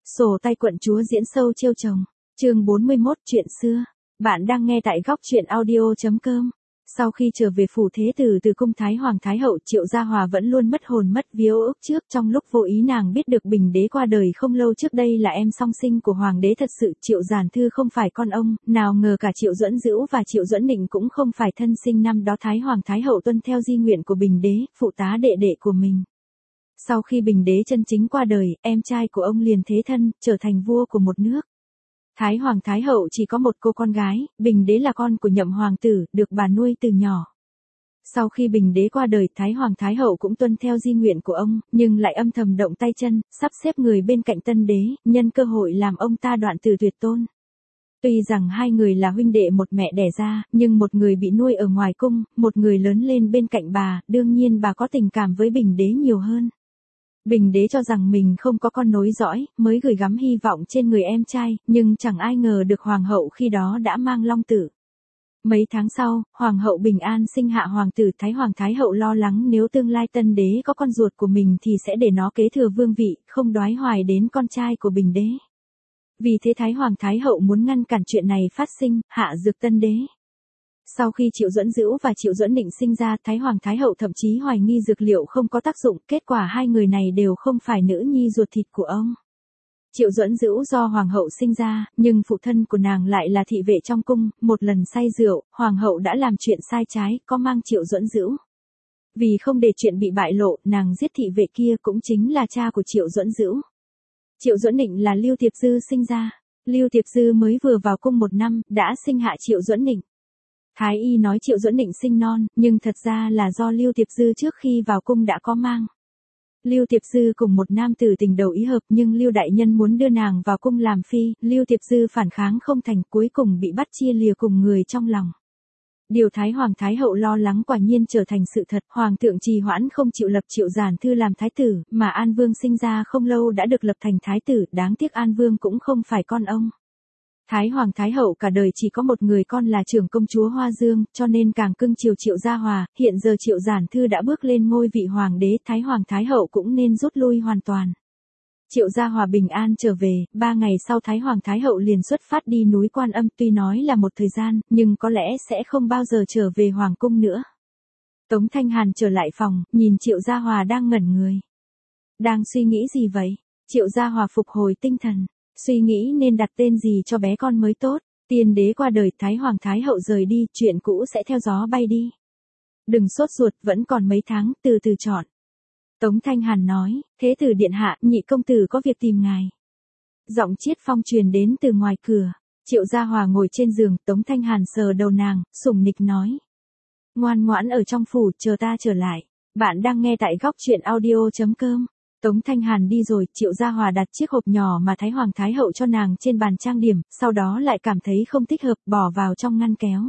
Sổ tay quận chúa diễn sâu trêu chồng. Chương 41 chuyện xưa. Bạn đang nghe tại góc truyện audio.com. Sau khi trở về phủ thế tử từ cung Thái Hoàng Thái Hậu, Triệu Gia Hòa vẫn luôn mất hồn mất vía ước trước. Trong lúc vô ý nàng biết được Bình Đế qua đời không lâu trước đây là em song sinh của Hoàng đế thật sự. Triệu Giản Thư không phải con ông, nào ngờ cả Triệu Duẫn Dữu và Triệu Duẫn Định cũng không phải thân sinh. Năm đó Thái Hoàng Thái Hậu tuân theo di nguyện của Bình Đế, phụ tá đệ đệ của mình. Sau khi Bình Đế chân chính qua đời, em trai của ông liền thế thân, trở thành vua của một nước. Thái Hoàng Thái Hậu chỉ có một cô con gái, Bình Đế là con của Nhậm Hoàng tử, được bà nuôi từ nhỏ. Sau khi Bình Đế qua đời, Thái Hoàng Thái Hậu cũng tuân theo di nguyện của ông, nhưng lại âm thầm động tay chân, sắp xếp người bên cạnh tân đế, nhân cơ hội làm ông ta đoạn tử tuyệt tôn. Tuy rằng hai người là huynh đệ một mẹ đẻ ra, nhưng một người bị nuôi ở ngoài cung, một người lớn lên bên cạnh bà, đương nhiên bà có tình cảm với Bình Đế nhiều hơn. Bình Đế cho rằng mình không có con nối dõi, mới gửi gắm hy vọng trên người em trai, nhưng chẳng ai ngờ được Hoàng hậu khi đó đã mang long tử. Mấy tháng sau, Hoàng hậu bình an sinh hạ Hoàng tử. Thái Hoàng Thái Hậu lo lắng nếu tương lai tân đế có con ruột của mình thì sẽ để nó kế thừa vương vị, không đoái hoài đến con trai của Bình Đế. Vì thế Thái Hoàng Thái Hậu muốn ngăn cản chuyện này phát sinh, hạ dược tân đế. Sau khi Triệu Duẫn Dữu và Triệu Duẫn Định sinh ra, Thái Hoàng Thái Hậu thậm chí hoài nghi dược liệu không có tác dụng, kết quả hai người này đều không phải nữ nhi ruột thịt của ông. Triệu Duẫn Dữu do Hoàng hậu sinh ra, nhưng phụ thân của nàng lại là thị vệ trong cung, một lần say rượu, Hoàng hậu đã làm chuyện sai trái, có mang Triệu Duẫn Dữu. Vì không để chuyện bị bại lộ, nàng giết thị vệ kia cũng chính là cha của Triệu Duẫn Dữu. Triệu Duẫn Định là Lưu Thiệp Dư sinh ra. Lưu Thiệp Dư mới vừa vào cung một năm, đã sinh hạ Triệu Duẫn Định. Thái y nói Triệu Duẫn Định sinh non, nhưng thật ra là do Lưu Thiệp Dư trước khi vào cung đã có mang. Lưu Thiệp Dư cùng một nam tử tình đầu ý hợp, nhưng Lưu đại nhân muốn đưa nàng vào cung làm phi, Lưu Thiệp Dư phản kháng không thành, cuối cùng bị bắt chia lìa cùng người trong lòng. Điều Thái Hoàng Thái Hậu lo lắng quả nhiên trở thành sự thật, Hoàng thượng trì hoãn không chịu lập Triệu Giản Thư làm thái tử, mà An Vương sinh ra không lâu đã được lập thành thái tử, đáng tiếc An Vương cũng không phải con ông. Thái Hoàng Thái Hậu cả đời chỉ có một người con là trưởng công chúa Hoa Dương, cho nên càng cưng chiều Triệu Gia Hòa. Hiện giờ Triệu Giản Thư đã bước lên ngôi vị Hoàng đế, Thái Hoàng Thái Hậu cũng nên rút lui hoàn toàn. Triệu Gia Hòa bình an trở về, 3 ngày sau Thái Hoàng Thái Hậu liền xuất phát đi núi Quan Âm, tuy nói là một thời gian, nhưng có lẽ sẽ không bao giờ trở về Hoàng cung nữa. Tống Thanh Hàn trở lại phòng, nhìn Triệu Gia Hòa đang ngẩn người. Đang suy nghĩ gì vậy? Triệu Gia Hòa phục hồi tinh thần. Suy nghĩ nên đặt tên gì cho bé con mới tốt. Tiên đế qua đời, Thái Hoàng Thái Hậu rời đi, chuyện cũ sẽ theo gió bay đi. Đừng sốt ruột, vẫn còn mấy tháng, từ từ chọn. Tống Thanh Hàn nói, thế tử điện hạ, nhị công tử có việc tìm ngài. Giọng Chiết Phong truyền đến từ ngoài cửa. Triệu Gia Hòa ngồi trên giường, Tống Thanh Hàn sờ đầu nàng, sủng nịch nói. Ngoan ngoãn ở trong phủ, chờ ta trở lại. Bạn đang nghe tại góc truyện audio.com. Tống Thanh Hàn đi rồi, Triệu Gia Hòa đặt chiếc hộp nhỏ mà Thái Hoàng Thái Hậu cho nàng trên bàn trang điểm, sau đó lại cảm thấy không thích hợp, bỏ vào trong ngăn kéo.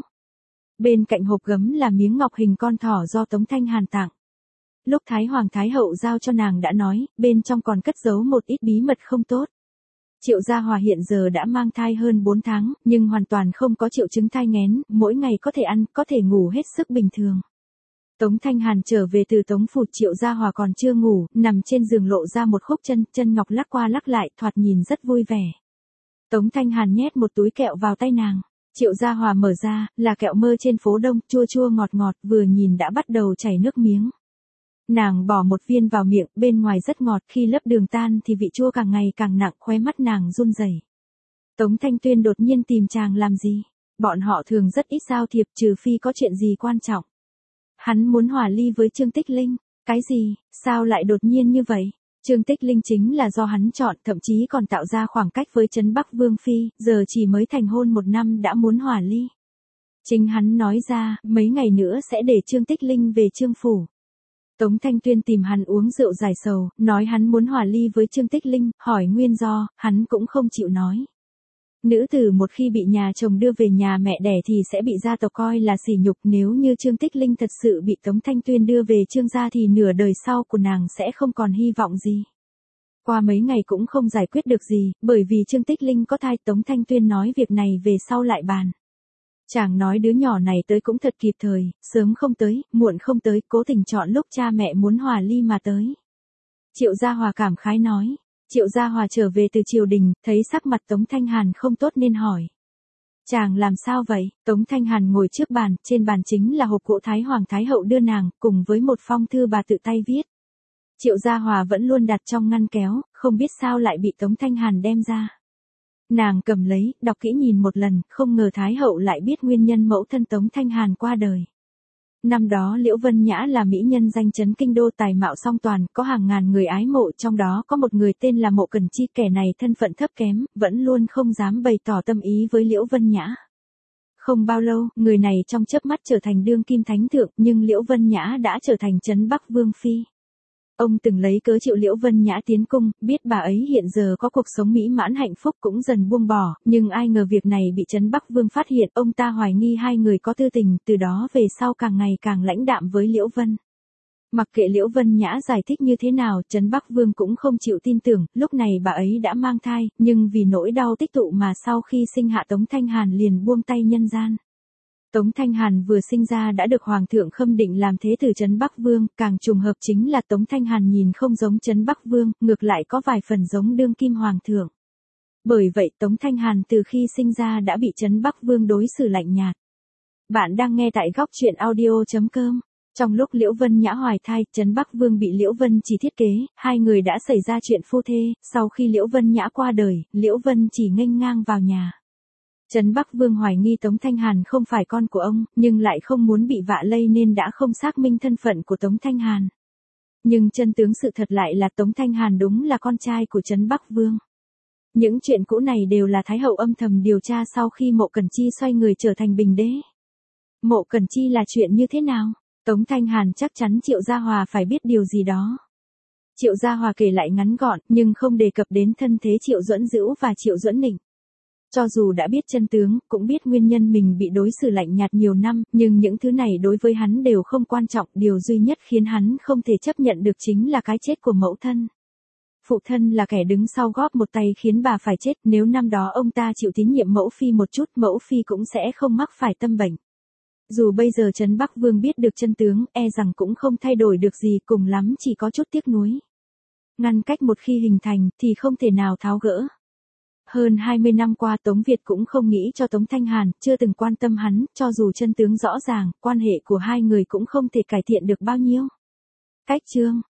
Bên cạnh hộp gấm là miếng ngọc hình con thỏ do Tống Thanh Hàn tặng. Lúc Thái Hoàng Thái Hậu giao cho nàng đã nói, bên trong còn cất giấu một ít bí mật không tốt. Triệu Gia Hòa hiện giờ đã mang thai hơn 4 tháng, nhưng hoàn toàn không có triệu chứng thai nghén, mỗi ngày có thể ăn, có thể ngủ hết sức bình thường. Tống Thanh Hàn trở về từ Tống phủ, Triệu Gia Hòa còn chưa ngủ, nằm trên giường lộ ra một khúc chân, chân ngọc lắc qua lắc lại, thoạt nhìn rất vui vẻ. Tống Thanh Hàn nhét một túi kẹo vào tay nàng. Triệu Gia Hòa mở ra, là kẹo mơ trên phố Đông, chua chua ngọt ngọt, vừa nhìn đã bắt đầu chảy nước miếng. Nàng bỏ một viên vào miệng, bên ngoài rất ngọt, khi lấp đường tan thì vị chua càng ngày càng nặng, khóe mắt nàng run rẩy. Tống Thanh Tuyên đột nhiên tìm chàng làm gì? Bọn họ thường rất ít giao thiệp, trừ phi có chuyện gì quan trọng. Hắn muốn hòa ly với Trương Tích Linh. Cái gì, sao lại đột nhiên như vậy? Trương Tích Linh chính là do hắn chọn, thậm chí còn tạo ra khoảng cách với Trấn Bắc Vương Phi, giờ chỉ mới thành hôn 1 năm đã muốn hòa ly. Chính hắn nói ra, mấy ngày nữa sẽ để Trương Tích Linh về Trương phủ. Tống Thanh Tuyên tìm hắn uống rượu giải sầu, nói hắn muốn hòa ly với Trương Tích Linh, hỏi nguyên do, hắn cũng không chịu nói. Nữ tử một khi bị nhà chồng đưa về nhà mẹ đẻ thì sẽ bị gia tộc coi là sỉ nhục, nếu như Trương Tích Linh thật sự bị Tống Thanh Tuyên đưa về Trương gia thì nửa đời sau của nàng sẽ không còn hy vọng gì. Qua mấy ngày cũng không giải quyết được gì, bởi vì Trương Tích Linh có thai. Tống Thanh Tuyên nói việc này về sau lại bàn. Chàng nói đứa nhỏ này tới cũng thật kịp thời, sớm không tới, muộn không tới, cố tình chọn lúc cha mẹ muốn hòa ly mà tới. Triệu Gia Hòa cảm khái nói, Triệu Gia Hòa trở về từ triều đình, thấy sắc mặt Tống Thanh Hàn không tốt nên hỏi. Chàng làm sao vậy? Tống Thanh Hàn ngồi trước bàn, trên bàn chính là hộp gỗ Thái Hoàng Thái Hậu đưa nàng, cùng với một phong thư bà tự tay viết. Triệu Gia Hòa vẫn luôn đặt trong ngăn kéo, không biết sao lại bị Tống Thanh Hàn đem ra. Nàng cầm lấy, đọc kỹ nhìn một lần, không ngờ Thái Hậu lại biết nguyên nhân mẫu thân Tống Thanh Hàn qua đời. Năm đó Liễu Vân Nhã là mỹ nhân danh chấn kinh đô, tài mạo song toàn, có hàng ngàn người ái mộ, trong đó có một người tên là Mộ Cẩn Chi, kẻ này thân phận thấp kém, vẫn luôn không dám bày tỏ tâm ý với Liễu Vân Nhã. Không bao lâu, người này trong chớp mắt trở thành đương kim thánh thượng, nhưng Liễu Vân Nhã đã trở thành Trấn Bắc Vương phi. Ông từng lấy cớ triệu Liễu Vân Nhã tiến cung, biết bà ấy hiện giờ có cuộc sống mỹ mãn hạnh phúc cũng dần buông bỏ, nhưng ai ngờ việc này bị Trấn Bắc Vương phát hiện, ông ta hoài nghi hai người có tư tình, từ đó về sau càng ngày càng lãnh đạm với Liễu Vân. Mặc kệ Liễu Vân Nhã giải thích như thế nào, Trấn Bắc Vương cũng không chịu tin tưởng, lúc này bà ấy đã mang thai, nhưng vì nỗi đau tích tụ mà sau khi sinh hạ Tống Thanh Hàn liền buông tay nhân gian. Tống Thanh Hàn vừa sinh ra đã được Hoàng thượng khâm định làm thế tử Trấn Bắc Vương, càng trùng hợp chính là Tống Thanh Hàn nhìn không giống Trấn Bắc Vương, ngược lại có vài phần giống đương kim Hoàng thượng. Bởi vậy Tống Thanh Hàn từ khi sinh ra đã bị Trấn Bắc Vương đối xử lạnh nhạt. Bạn đang nghe tại góc truyện audio.com. Trong lúc Liễu Vân Nhã hoài thai, Trấn Bắc Vương bị Liễu Vân Chỉ thiết kế, hai người đã xảy ra chuyện phu thê, sau khi Liễu Vân Nhã qua đời, Liễu Vân Chỉ nghênh ngang vào nhà. Trấn Bắc Vương hoài nghi Tống Thanh Hàn không phải con của ông, nhưng lại không muốn bị vạ lây nên đã không xác minh thân phận của Tống Thanh Hàn. Nhưng chân tướng sự thật lại là Tống Thanh Hàn đúng là con trai của Trấn Bắc Vương. Những chuyện cũ này đều là Thái Hậu âm thầm điều tra sau khi Mộ Cẩn Chi xoay người trở thành Bình Đế. Mộ Cẩn Chi là chuyện như thế nào? Tống Thanh Hàn chắc chắn Triệu Gia Hòa phải biết điều gì đó. Triệu Gia Hòa kể lại ngắn gọn, nhưng không đề cập đến thân thế Triệu Duẫn Dữu và Triệu Duẫn Nịnh. Cho dù đã biết chân tướng, cũng biết nguyên nhân mình bị đối xử lạnh nhạt nhiều năm, nhưng những thứ này đối với hắn đều không quan trọng, điều duy nhất khiến hắn không thể chấp nhận được chính là cái chết của mẫu thân. Phụ thân là kẻ đứng sau góp một tay khiến bà phải chết, nếu năm đó ông ta chịu tín nhiệm mẫu phi một chút, mẫu phi cũng sẽ không mắc phải tâm bệnh. Dù bây giờ Trấn Bắc Vương biết được chân tướng, e rằng cũng không thay đổi được gì, cùng lắm chỉ có chút tiếc nuối. Ngăn cách một khi hình thành, thì không thể nào tháo gỡ. Hơn 20 năm qua Tống Việt cũng không nghĩ cho Tống Thanh Hàn, chưa từng quan tâm hắn, cho dù chân tướng rõ ràng, quan hệ của hai người cũng không thể cải thiện được bao nhiêu. Cách chương